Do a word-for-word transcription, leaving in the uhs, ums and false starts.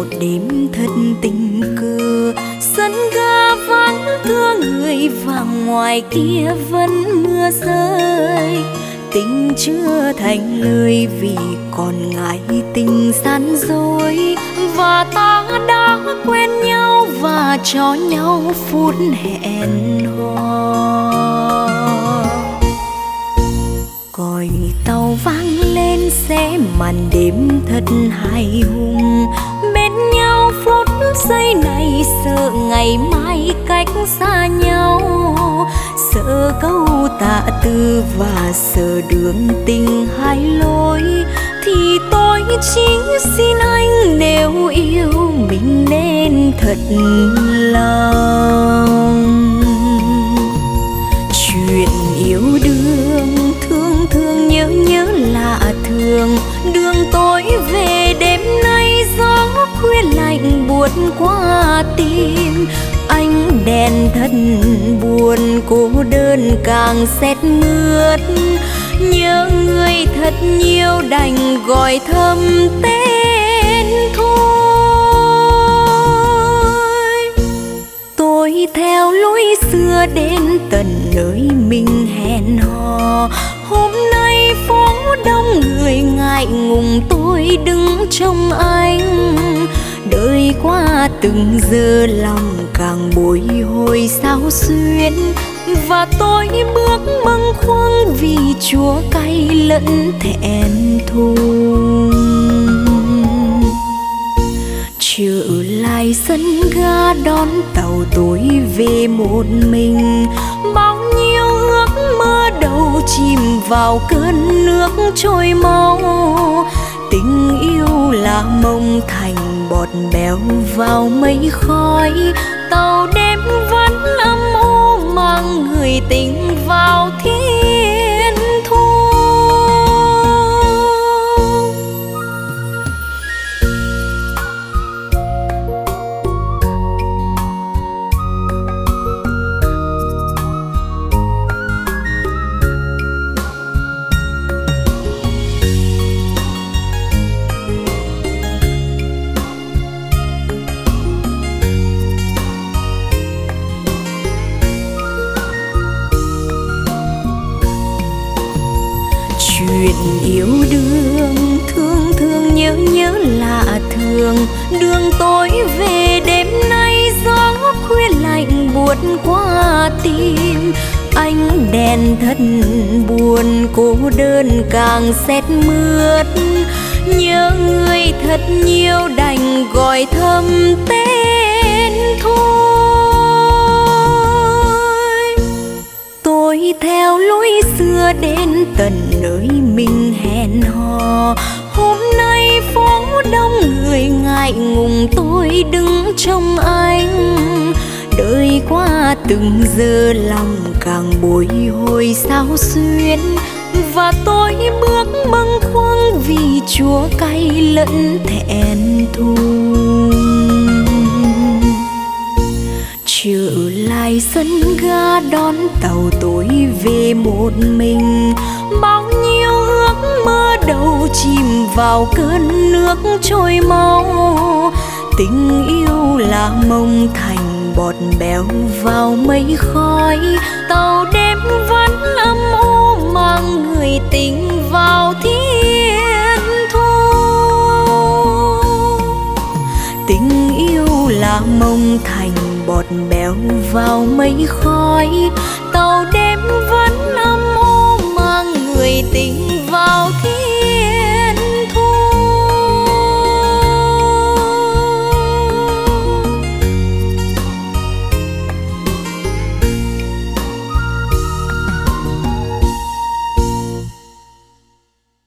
đêm thật tình cờ, sân ga vắng thưa người và ngoài kia vẫn mưa rơi. Tình chưa thành lời vì còn ngại tình gian dối, và ta đã quen nhau và cho nhau phút hẹn hò. Còi tàu vang lên sẽ màn đêm thật hài hùng, bên nhau phút giây này sợ ngày mai cách xa nhau, sợ câu tạ tư và sợ đường tình hai lối. Thì tôi chỉ xin anh nếu yêu mình nên thật lòng. Chuyện yêu đương thương thương nhớ nhớ lạ thường, đường tôi về đêm nay gió khuya lạnh buốt qua tim. Ánh đèn thật buồn cô đơn càng sét mướt, nhớ người thật nhiều đành gọi thầm tên thôi. Tôi theo lối xưa đến tận nơi mình hẹn hò, hôm nay phố đông người ngại ngùng tôi đứng trông anh. Đời qua từng giờ lòng càng bồi hồi sao xuyến, và tôi bước bâng khuâng vì chúa cay lẫn thẹn thùng. Trở lại sân ga đón tàu tôi về một mình, bao nhiêu ước mơ đầu chìm vào cơn nước trôi mau. Tình yêu là mộng thành bọt bèo vào mây khói, tàu đêm vẫn âm u mang người tình vào thiên thu. Chuyện yêu đương thương thương nhớ nhớ lạ thường, đường tôi về đêm nay gió khuya lạnh buốt qua tim. Ánh đèn thật buồn cô đơn càng sét mướt, nhớ người thật nhiều đành gọi thầm tên thôi. Tôi theo lối xưa đến tận nơi mình hẹn hò, hôm nay phố đông người ngại ngùng tôi đứng trông anh. Đời qua từng giờ lòng càng bồi hồi sao xuyến, và tôi bước bâng khuâng vì chúa cay lẫn thẹn thùng. Trở lại sân ga đón tàu tôi về một mình, bao nhiêu ước mơ đầu chìm vào cơn nước trôi mau. Tình yêu là mộng thành bọt bèo vào mây khói, tàu đêm vẫn âm u mang người tình vào thiên thu. Tình yêu là mộng thành bọt bèo vào mây khói,